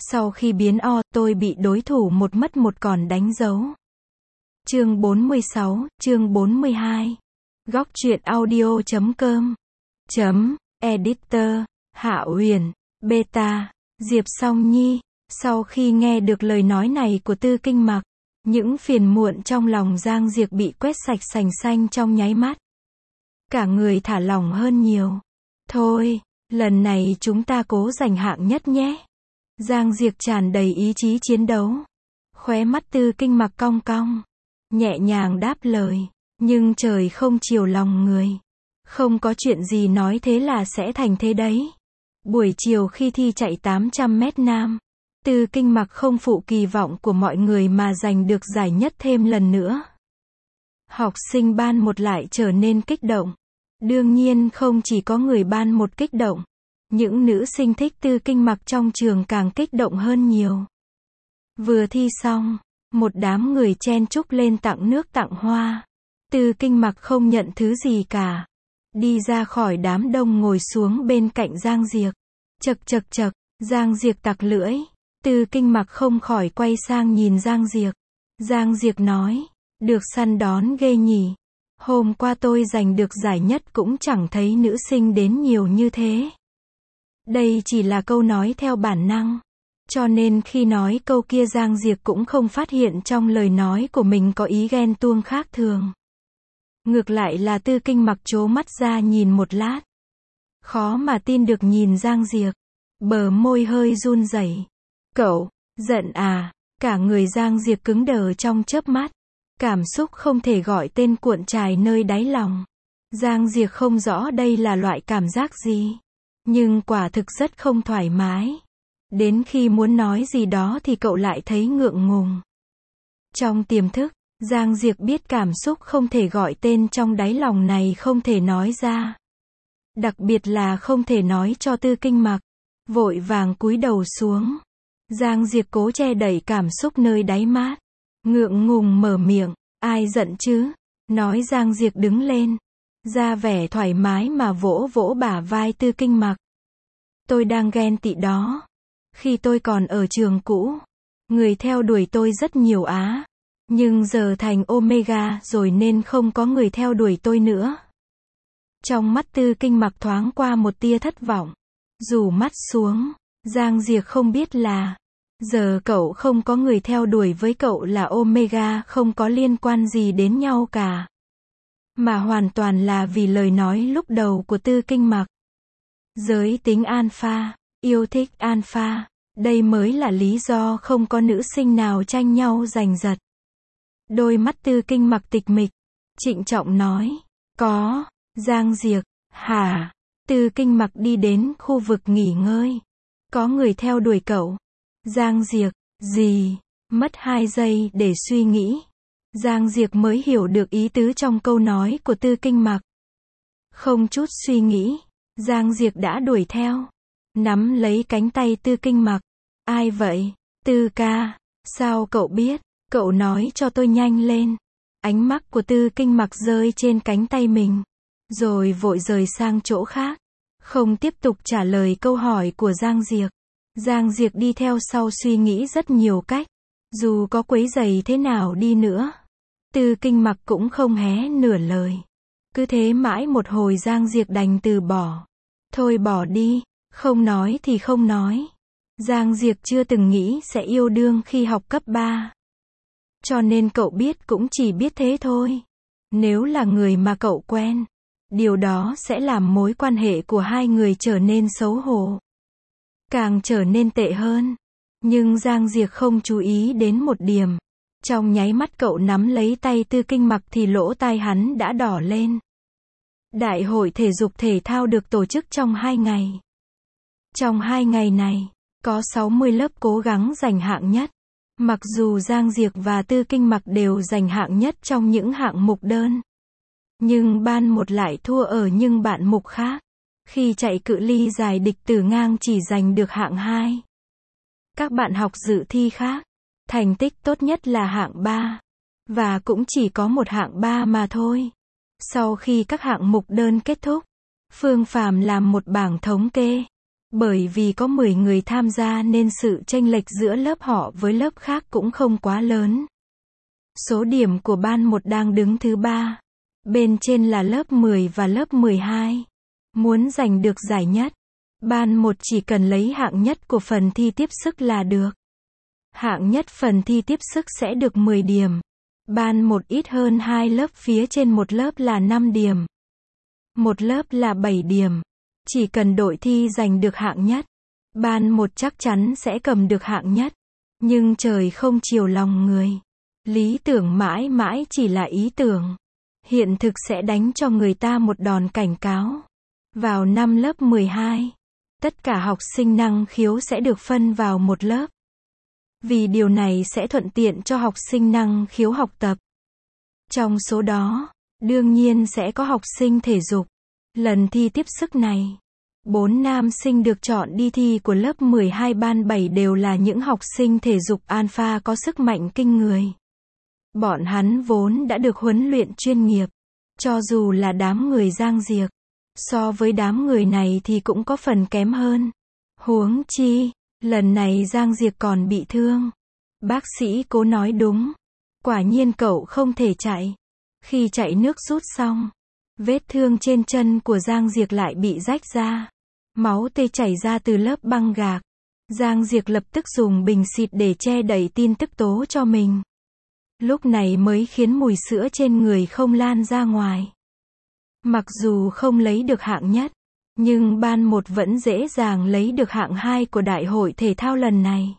Sau khi biến O, tôi bị đối thủ một mất một còn đánh dấu. Chương 46, chương 42. Góc truyện audio.com. Editor, Hạ Huyền, Beta, Diệp Song Nhi. Sau khi nghe được lời nói này của Tư Kinh Mặc, những phiền muộn trong lòng Giang Diệp bị quét sạch sành xanh trong nháy mắt. Cả người thả lỏng hơn nhiều. Thôi, lần này chúng ta cố giành hạng nhất nhé. Giang Diệp tràn đầy ý chí chiến đấu. Khóe mắt Tư Kinh Mặc cong cong, nhẹ nhàng đáp lời, nhưng trời không chiều lòng người. Không có chuyện gì nói thế là sẽ thành thế đấy. Buổi chiều khi thi chạy 800 mét nam, Tư Kinh Mặc không phụ kỳ vọng của mọi người mà giành được giải nhất thêm lần nữa. Học sinh ban một lại trở nên kích động. Đương nhiên không chỉ có người ban một kích động. Những nữ sinh thích Tư Kinh Mặc trong trường càng kích động hơn nhiều. Vừa thi xong, một đám người chen chúc lên tặng nước tặng hoa. Tư Kinh Mặc không nhận thứ gì cả. Đi ra khỏi đám đông ngồi xuống bên cạnh Giang Diệp. Chậc, Giang Diệp tặc lưỡi. Tư Kinh Mặc không khỏi quay sang nhìn Giang Diệp. Giang Diệp nói, được săn đón ghê nhỉ. Hôm qua tôi giành được giải nhất cũng chẳng thấy nữ sinh đến nhiều như thế. Đây chỉ là câu nói theo bản năng. Cho nên khi nói câu kia Giang Diệp cũng không phát hiện trong lời nói của mình có ý ghen tuông khác thường. Ngược lại là Tư Kinh Mặc trố mắt ra nhìn một lát. Khó mà tin được nhìn Giang Diệp. Bờ môi hơi run rẩy. Cậu, giận à? Cả người Giang Diệp cứng đờ trong chớp mắt. Cảm xúc không thể gọi tên cuộn trào nơi đáy lòng. Giang Diệp không rõ đây là loại cảm giác gì. Nhưng quả thực rất không thoải mái. Đến khi muốn nói gì đó thì cậu lại thấy ngượng ngùng. Trong tiềm thức, Giang Diệp biết cảm xúc không thể gọi tên trong đáy lòng này không thể nói ra. Đặc biệt là không thể nói cho Tư Kinh Mặc. Vội vàng cúi đầu xuống. Giang Diệp cố che đẩy cảm xúc nơi đáy mắt. Ngượng ngùng mở miệng, ai giận chứ? Nói Giang Diệp đứng lên. Ra vẻ thoải mái mà vỗ vỗ bả vai Tư Kinh Mặc. Tôi đang ghen tị đó. Khi tôi còn ở trường cũ, người theo đuổi tôi rất nhiều á. Nhưng giờ thành Omega rồi nên không có người theo đuổi tôi nữa. Trong mắt Tư Kinh Mặc thoáng qua một tia thất vọng. Rủ mắt xuống, Giang Diệp không biết là giờ cậu không có người theo đuổi với cậu là Omega không có liên quan gì đến nhau cả. Mà hoàn toàn là vì lời nói lúc đầu của Tư Kinh Mặc. Giới tính alpha, yêu thích alpha, đây mới là lý do không có nữ sinh nào tranh nhau giành giật. Đôi mắt Tư Kinh Mặc tịch mịch, trịnh trọng nói, có. Giang Diệp, hả? Tư Kinh Mặc đi đến khu vực nghỉ ngơi. Có người theo đuổi cậu. Giang Diệp, gì? Mất 2 giây để suy nghĩ. Giang Diệp mới hiểu được ý tứ trong câu nói của Tư Kinh Mặc. Không chút suy nghĩ, Giang Diệp đã đuổi theo. Nắm lấy cánh tay Tư Kinh Mặc. Ai vậy? Tư ca, sao cậu biết? Cậu nói cho tôi nhanh lên. Ánh mắt của Tư Kinh Mặc rơi trên cánh tay mình. Rồi vội rời sang chỗ khác. Không tiếp tục trả lời câu hỏi của Giang Diệp. Giang Diệp đi theo sau suy nghĩ rất nhiều cách. Dù có quấy rầy thế nào đi nữa, Tư Kinh Mặc cũng không hé nửa lời. Cứ thế mãi một hồi Giang Diệp đành từ bỏ. Thôi bỏ đi, không nói thì không nói. Giang Diệp chưa từng nghĩ sẽ yêu đương khi học cấp 3. Cho nên cậu biết cũng chỉ biết thế thôi. Nếu là người mà cậu quen, điều đó sẽ làm mối quan hệ của hai người trở nên xấu hổ. Càng trở nên tệ hơn. Nhưng Giang Diệp không chú ý đến một điểm. Trong nháy mắt cậu nắm lấy tay Tư Kinh Mặc thì lỗ tai hắn đã đỏ lên. Đại hội thể dục thể thao được tổ chức trong 2 ngày. Trong 2 ngày này, có 60 lớp cố gắng giành hạng nhất. Mặc dù Giang Diệp và Tư Kinh Mặc đều giành hạng nhất trong những hạng mục đơn. Nhưng ban một lại thua ở những bạn mục khác. Khi chạy cự ly dài địch tử ngang chỉ giành được hạng 2. Các bạn học dự thi khác, thành tích tốt nhất là hạng 3. Và cũng chỉ có một hạng 3 mà thôi. Sau khi các hạng mục đơn kết thúc, Phương Phàm làm một bảng thống kê. Bởi vì có 10 người tham gia nên sự chênh lệch giữa lớp họ với lớp khác cũng không quá lớn. Số điểm của ban 1 đang đứng thứ 3. Bên trên là lớp 10 và lớp 12. Muốn giành được giải nhất, ban 1 chỉ cần lấy hạng nhất của phần thi tiếp sức là được. Hạng nhất phần thi tiếp sức sẽ được 10 điểm. Ban 1 ít hơn 2 lớp phía trên một lớp là 5 điểm. Một lớp là 7 điểm. Chỉ cần đội thi giành được hạng nhất, ban 1 chắc chắn sẽ cầm được hạng nhất. Nhưng trời không chiều lòng người. Lý tưởng mãi mãi chỉ là ý tưởng. Hiện thực sẽ đánh cho người ta một đòn cảnh cáo. Vào năm lớp 12, tất cả học sinh năng khiếu sẽ được phân vào một lớp. Vì điều này sẽ thuận tiện cho học sinh năng khiếu học tập. Trong số đó, đương nhiên sẽ có học sinh thể dục. Lần thi tiếp sức này, 4 nam sinh được chọn đi thi của lớp 12 ban 7 đều là những học sinh thể dục alpha có sức mạnh kinh người. Bọn hắn vốn đã được huấn luyện chuyên nghiệp. Cho dù là đám người Giang Diệc, so với đám người này thì cũng có phần kém hơn. Huống chi, lần này Giang Diệc còn bị thương. Bác sĩ Cố nói đúng. Quả nhiên cậu không thể chạy. Khi chạy nước rút xong, vết thương trên chân của Giang Diệc lại bị rách ra. Máu tê chảy ra từ lớp băng gạc. Giang Diệc lập tức dùng bình xịt để che đậy tin tức tố cho mình. Lúc này mới khiến mùi sữa trên người không lan ra ngoài. Mặc dù không lấy được hạng nhất, nhưng ban 1 vẫn dễ dàng lấy được hạng 2 của đại hội thể thao lần này.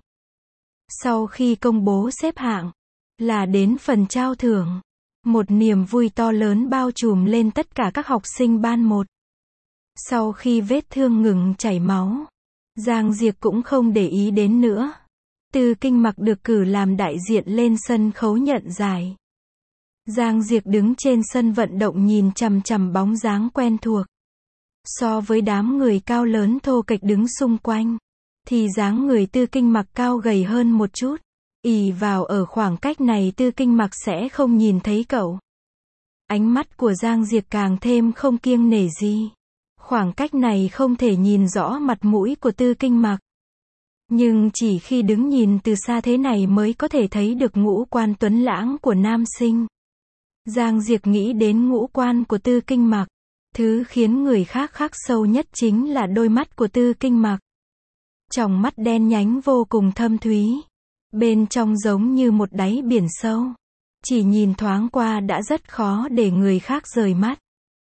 Sau khi công bố xếp hạng, là đến phần trao thưởng. Một niềm vui to lớn bao trùm lên tất cả các học sinh ban 1. Sau khi vết thương ngừng chảy máu, Giang Diệc cũng không để ý đến nữa. Tư Kinh Mặc được cử làm đại diện lên sân khấu nhận giải. Giang Diệc đứng trên sân vận động nhìn chằm chằm bóng dáng quen thuộc. So với đám người cao lớn thô kệch đứng xung quanh, thì dáng người Tư Kinh Mặc cao gầy hơn một chút. Ỷ vào ở khoảng cách này Tư Kinh Mặc sẽ không nhìn thấy cậu. Ánh mắt của Giang Diệc càng thêm không kiêng nể gì. Khoảng cách này không thể nhìn rõ mặt mũi của Tư Kinh Mặc. Nhưng chỉ khi đứng nhìn từ xa thế này mới có thể thấy được ngũ quan tuấn lãng của nam sinh. Giang Diệc nghĩ đến ngũ quan của Tư Kinh Mặc. Thứ khiến người khác khắc sâu nhất chính là đôi mắt của Tư Kinh Mặc. Tròng mắt đen nhánh vô cùng thâm thúy. Bên trong giống như một đáy biển sâu. Chỉ nhìn thoáng qua đã rất khó để người khác rời mắt.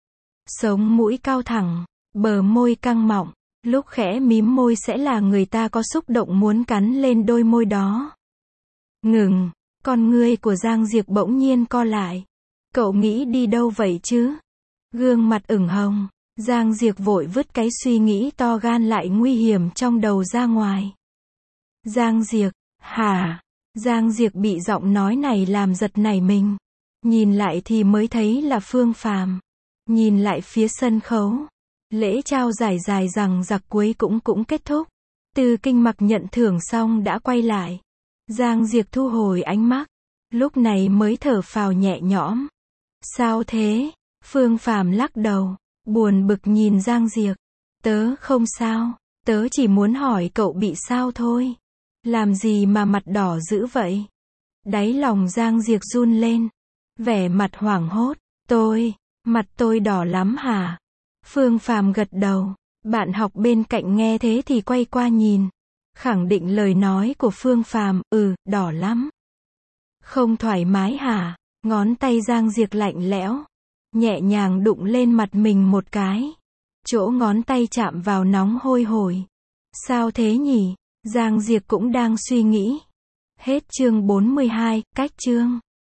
Sống mũi cao thẳng, bờ môi căng mọng. Lúc khẽ mím môi sẽ là người ta có xúc động muốn cắn lên đôi môi đó. Ngừng, con ngươi của Giang Diệc bỗng nhiên co lại. Cậu nghĩ đi đâu vậy chứ? Gương mặt ửng hồng, Giang Diệc vội vứt cái suy nghĩ to gan lại nguy hiểm trong đầu ra ngoài. Giang Diệc, hả? Giang Diệc bị giọng nói này làm giật nảy mình. Nhìn lại thì mới thấy là Phương Phàm. Nhìn lại phía sân khấu. Lễ trao giải dài dằng dặc cuối cũng kết thúc. Tư Kinh Mặc nhận thưởng xong đã quay lại. Giang Diệc thu hồi ánh mắt. Lúc này mới thở phào nhẹ nhõm. Sao thế? Phương Phàm lắc đầu. Buồn bực nhìn Giang Diệc. Tớ không sao. Tớ chỉ muốn hỏi cậu bị sao thôi. Làm gì mà mặt đỏ dữ vậy? Đáy lòng Giang Diệc run lên. Vẻ mặt hoảng hốt. Mặt tôi đỏ lắm hả? Phương Phàm gật đầu. Bạn học bên cạnh nghe thế thì quay qua nhìn. Khẳng định lời nói của Phương Phàm, đỏ lắm. Không thoải mái hả? Ngón tay Giang Diệc lạnh lẽo. Nhẹ nhàng đụng lên mặt mình một cái. Chỗ ngón tay chạm vào nóng hôi hổi. Sao thế nhỉ? Giang Diệc cũng đang suy nghĩ. Hết chương 42, cách chương.